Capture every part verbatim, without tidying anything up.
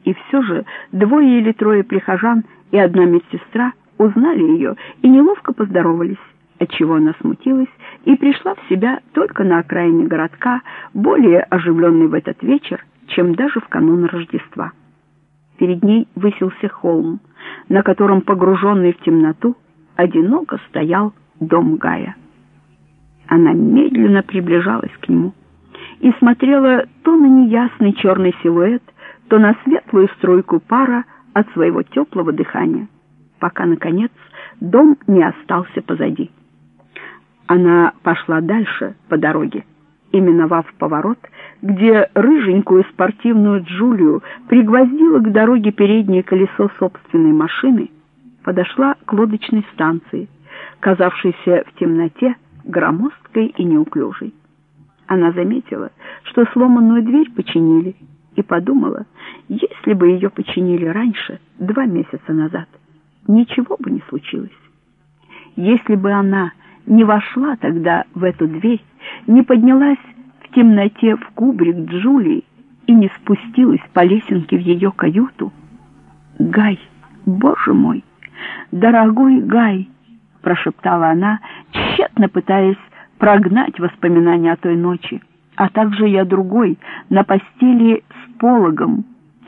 И все же двое или трое прихожан и одна медсестра узнали ее и неловко поздоровались, отчего она смутилась и пришла в себя только на окраине городка, более оживленный в этот вечер, чем даже в канун Рождества. Перед ней высился холм, на котором, погруженный в темноту, одиноко стоял дом Гая. Она медленно приближалась к нему и смотрела то на неясный черный силуэт, то на светлую струйку пара от своего теплого дыхания, пока, наконец, дом не остался позади. Она пошла дальше по дороге и, миновав поворот, где рыженькую спортивную Джулию пригвоздила к дороге переднее колесо собственной машины, подошла к лодочной станции, казавшейся в темноте громоздкой и неуклюжей. Она заметила, что сломанную дверь починили, и подумала, если бы ее починили раньше, два месяца назад, ничего бы не случилось. Если бы она не вошла тогда в эту дверь, не поднялась в темноте в кубрик Джулии и не спустилась по лесенке в ее каюту. «Гай, боже мой, дорогой Гай!» — прошептала она, тщетно пытаясь прогнать воспоминания о той ночи, а также и о другой, на постели с пологом,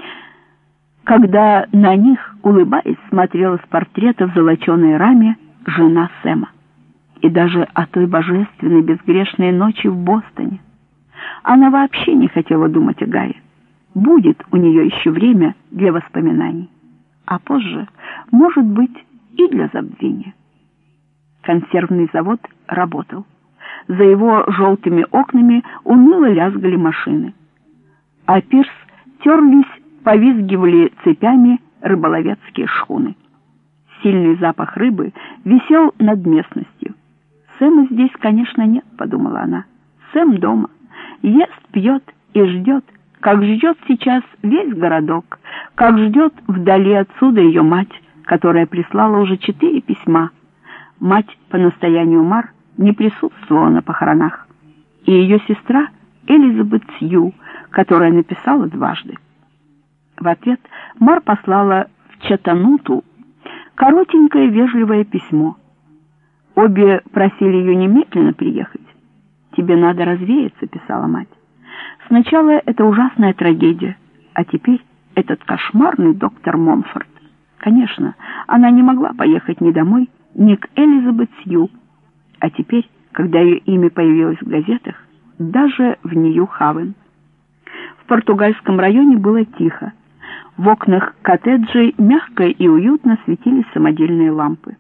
когда на них, улыбаясь, смотрела с портрета в золоченой раме жена Сэма. И даже о той божественной безгрешной ночи в Бостоне. Она вообще не хотела думать о Гае. Будет у нее еще время для воспоминаний, а позже, может быть, и для забвения. Консервный завод работал. За его желтыми окнами уныло лязгали машины. А пирс терлись, повизгивали цепями рыболовецкие шхуны. Сильный запах рыбы висел над местностью. «Сэма здесь, конечно, нет», — подумала она. «Сэм дома. Ест, пьет и ждет, как ждет сейчас весь городок, как ждет вдали отсюда ее мать, которая прислала уже четыре письма. Мать по настоянию Мар не присутствовала на похоронах, и ее сестра Элизабет Сью, которая написала дважды. В ответ Мар послала в Чаттануту коротенькое вежливое письмо. Обе просили ее немедленно приехать. «Тебе надо развеяться», — писала мать. «Сначала это ужасная трагедия, а теперь этот кошмарный доктор Монфорд». Конечно, она не могла поехать ни домой, ни к Элизабет Сью, а теперь, когда ее имя появилось в газетах, даже в Нью-Хавен. В португальском районе было тихо. В окнах коттеджей мягко и уютно светились самодельные лампы.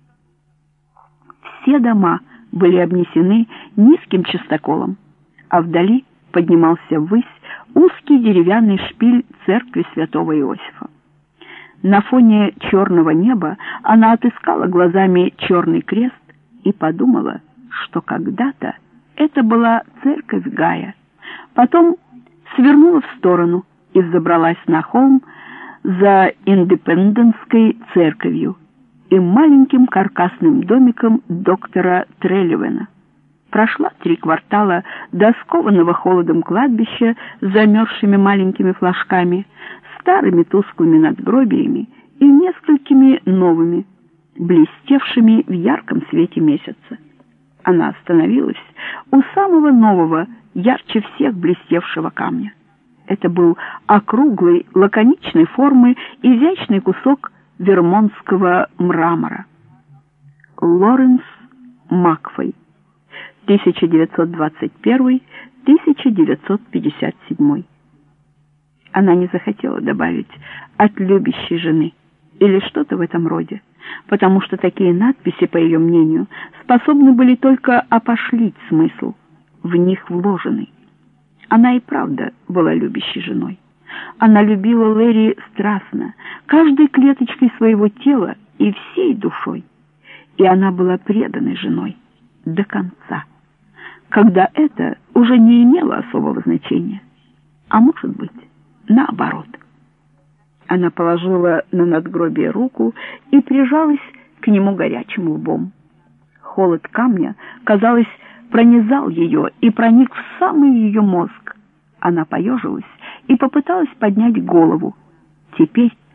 Все дома были обнесены низким частоколом, а вдали поднимался ввысь узкий деревянный шпиль церкви святого Иосифа. На фоне черного неба она отыскала глазами черный крест и подумала, что когда-то это была церковь Гая. Потом свернула в сторону и взобралась на холм за Индепендентской церковью и маленьким каркасным домиком доктора Трелливена. Прошла три квартала до скованного холодом кладбища с замерзшими маленькими флажками, старыми тусклыми надгробиями и несколькими новыми, блестевшими в ярком свете месяца. Она остановилась у самого нового, ярче всех блестевшего камня. Это был округлый, лаконичной формы, изящный кусок вермонтского мрамора. Лоренс Макфей, тысяча девятьсот двадцать первый — тысяча девятьсот пятьдесят седьмой. Она не захотела добавить «от любящей жены» или что-то в этом роде, потому что такие надписи, по ее мнению, способны были только опошлить смысл, в них вложенный. Она и правда была любящей женой. Она любила Лэри страстно, каждой клеточкой своего тела и всей душой. И она была преданной женой до конца, когда это уже не имело особого значения. А может быть, наоборот. Она положила на надгробие руку и прижалась к нему горячим лбом. Холод камня, казалось, пронизал ее и проник в самый ее мозг. Она поежилась и попыталась поднять голову, Теперь